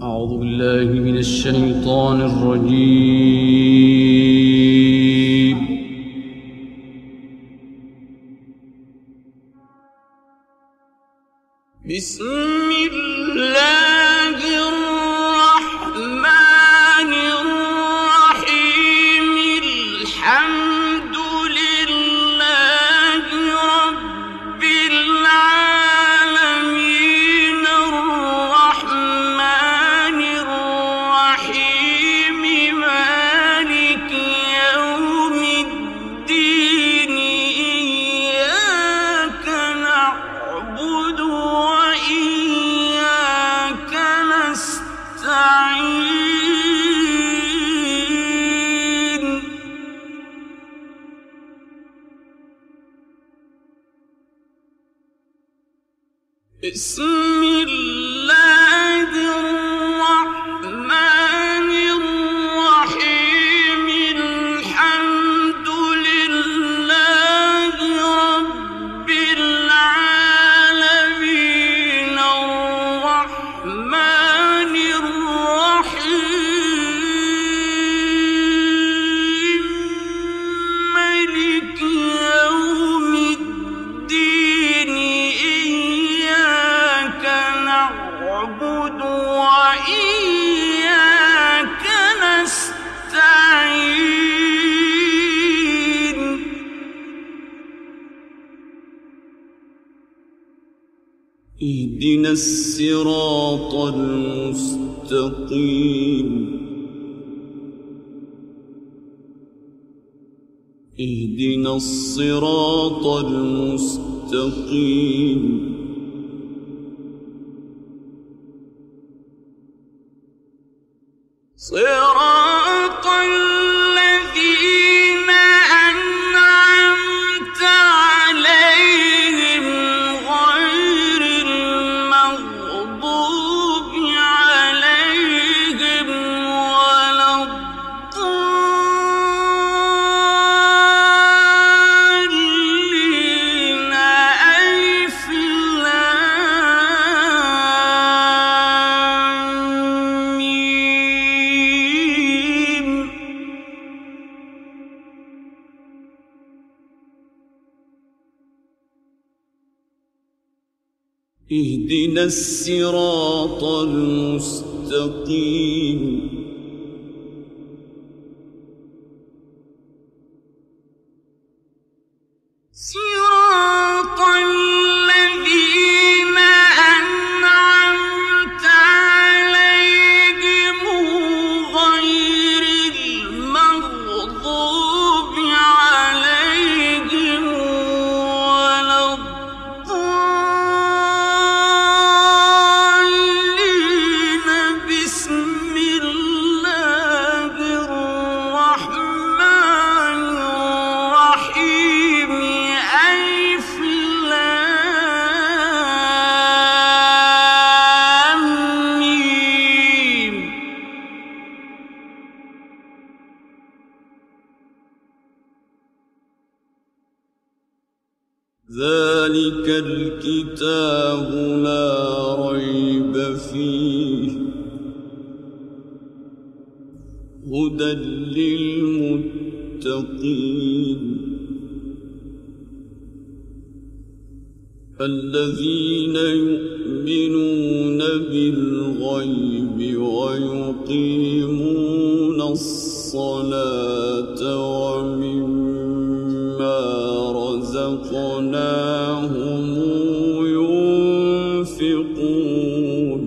أعوذ بالله من الشيطان الرجيم. بسم الله الرحمن الرحيم. الحمد لله رب العالمين الرحمن الرحيم مالك يوم الدين إياك نعبد وإياك نستعين. بسم الله الرحمن الرحيم. الحمد لله رب العالمين الرحمن الرحيم مالك يوم الدين إياك نعبد وإياك نستعين. اهدنا الصراط المستقيم. اهدنا الصراط المستقيم. صراط الذين أنعمت عليهم غير المغضوب عليهم ولا الضالين. ألف لام ميم. اهدنا الصراط المستقيم. صراط الذين أنعمت عليهم غير المغضوب عليهم ولا الضالين. بسم الله الرحمن الرحيم. ألف لام ميم. ذلك الكتاب لا ريب فيه هدى للمتقين الذين يؤمنون بالغيب ويقيمون الصلاة ومما رزقناهم ينفقون.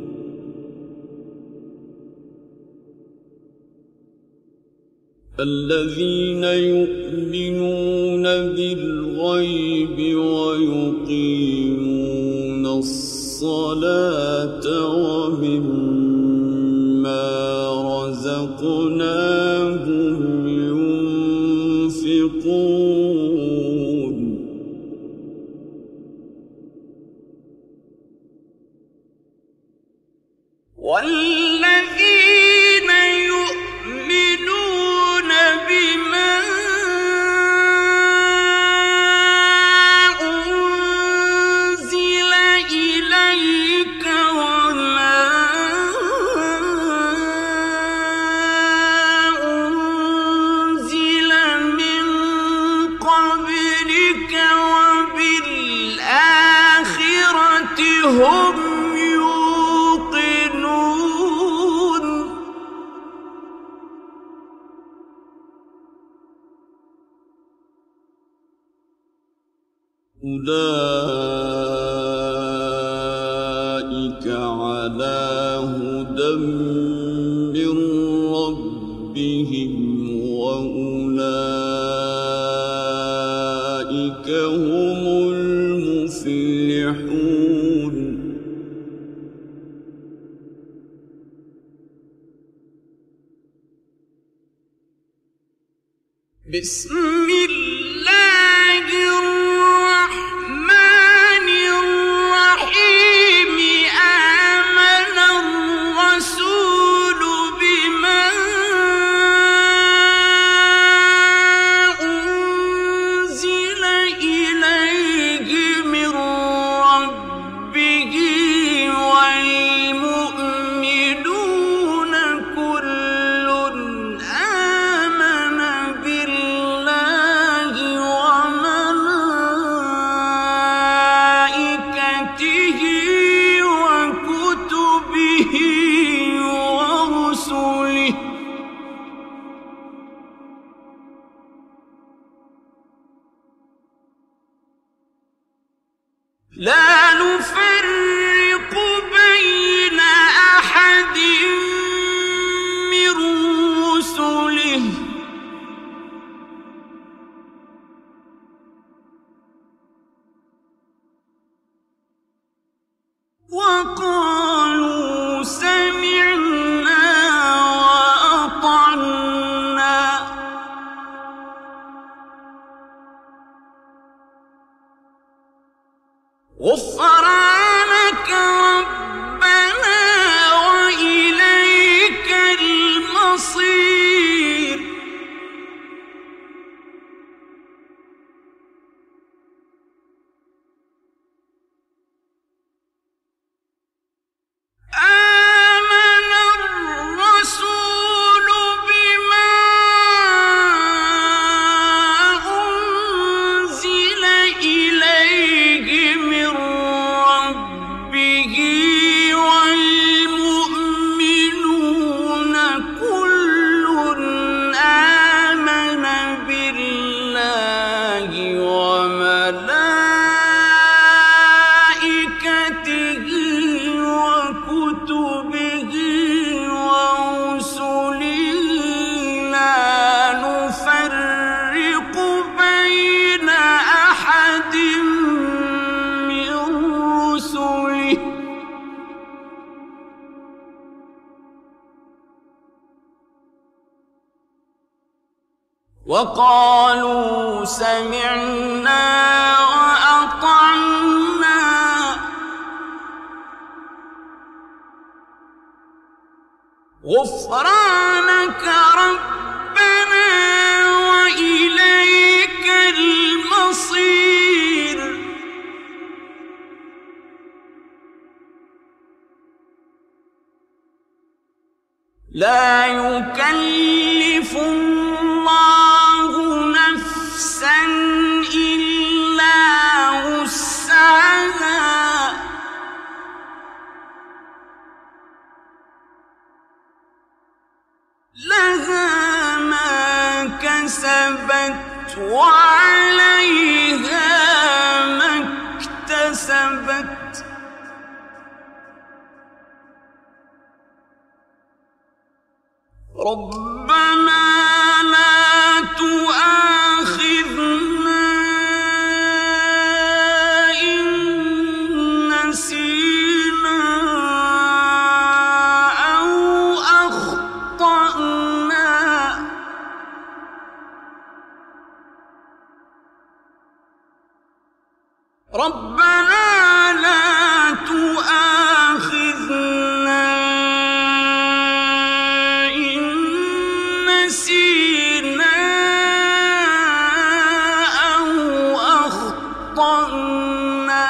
الذين يؤمنون بالغيب ويقيمون الصلاة ومما رزقناهم ينفقون. والذين يؤمنون بما أنزل إليك وما أولئك على هدى من ربهم وأولئك هم المفلحون. بسم الله الرحمن الرحيم. آمن الرسول بما أنزل إليه من ربه والمؤمنون كل آمن بالله وملائكته وكتبه ورسله لا نفرق بين أحد من رسله وقالوا سمعنا وأطعنا غفرانك ربنا وإليك المصير. آمن الرسول بما أنزل إليه من ربه والمؤمنون كل آمن بالله وملائكته وكتبه ورسله لا نفرق بين أحد من رسله وقالوا سمعنا وأطعنا غفرانك ربنا وإليك المصير. لا يكلف الله نفسا إلا وسعها لها ما كسبت وعليها ما اكتسبت. ربنا لا تؤاخذنا إن نسينا أو أخطأنا. ربنا لا تؤاخذنا إن نسينا أو أخطأنا.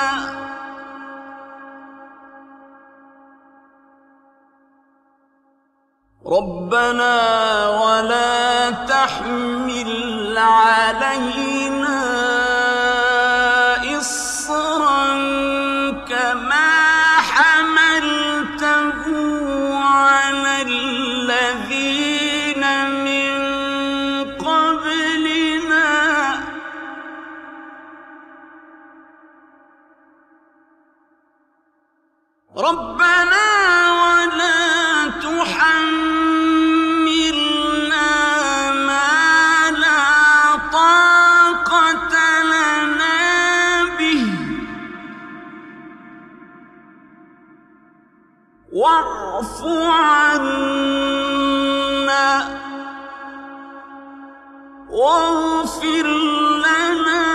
ربنا ولا تحمل علينا إصرا كما حملته على الذين من قبلنا ربنا ولا تحملنا ما لا طاقة لنا به واعف عنا واغفر لنا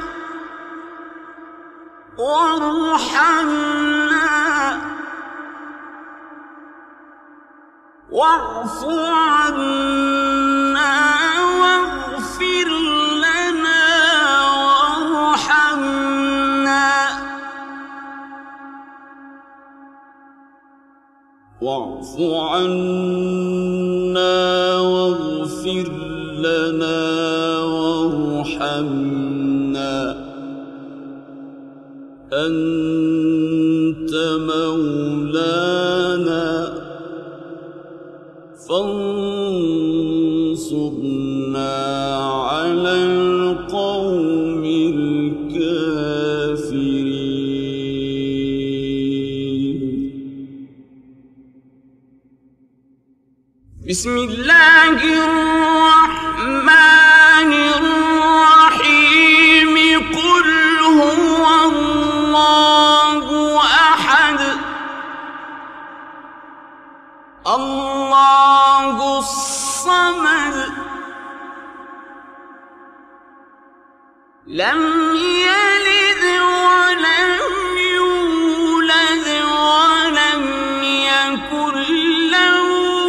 وارحمنا واعف عنا واغفر لنا وارحمنا واعف عنا واغفر لنا وارحمنا أنت مولانا فانصرنا على القوم الكافرين. بسم الله الرحمن الرحيم. قل هو الله أحد الله الصمد لم يلد ولم يولد ولم يكن له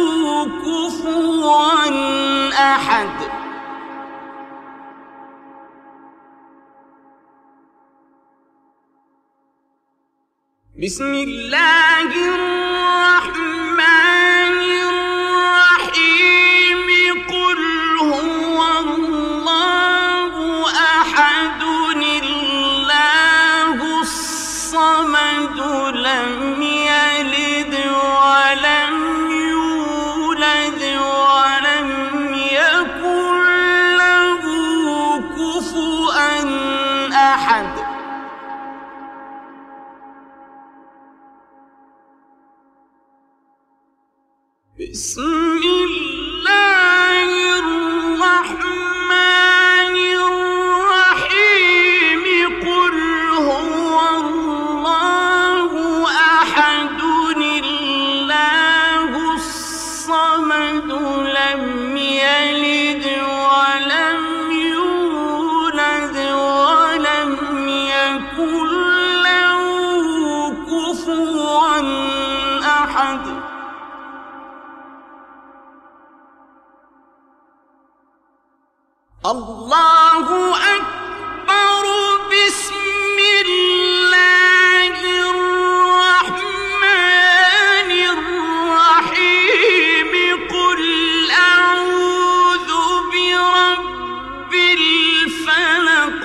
كفوا أحد. بسم الله الرحمن الرحيم. قل هو الله أحد الله الصمد لم يلد ولم يولد ولم يكن له كفوا أحد. بسم الله الرحمن الرحيم. قل هو الله أحد الله الصمد لم يلد ولم يولد ولم يكن له كفوا أحد. الله أكبر. بسم الله الرحمن الرحيم. قل أعوذ برب الفلق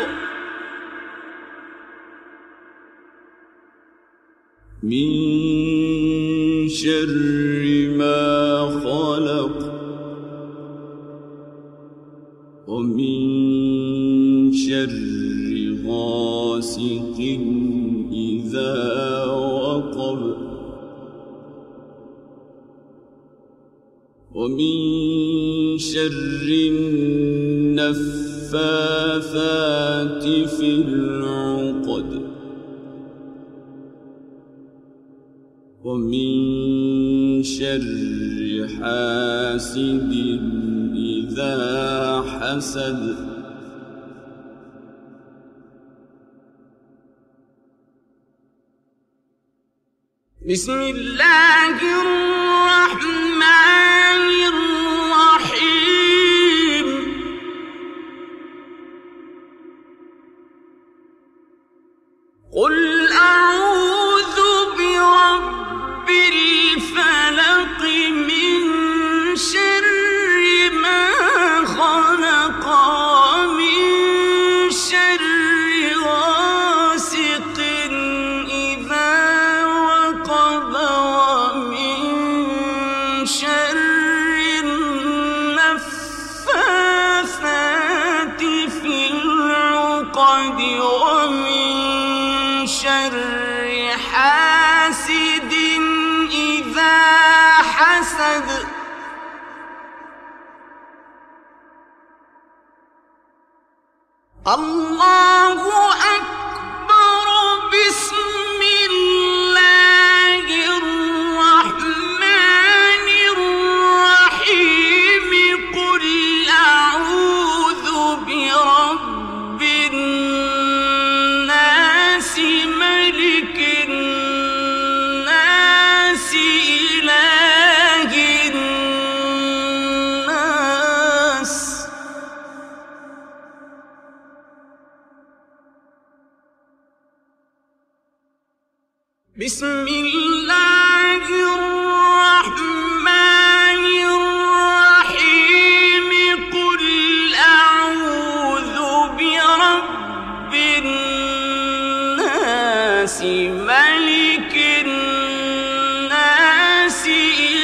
من شر ما خلق ومن شر غاسق إذا وقب ومن شر النفاثات في العقد ومن شر حاسد إذا حسد. بسم الله الرحمن الرحيم. قل أعوذ برب الفلق من شر ما خلق ومن شر غاسق إذا وقب ومن الله أكبر. بسم الله الرحمن الرحيم. قل أعوذ برب الناس ملك الناس إله الناس بسم الله الرحمن الرحيم. قل أعوذ برب الناس ملك الناس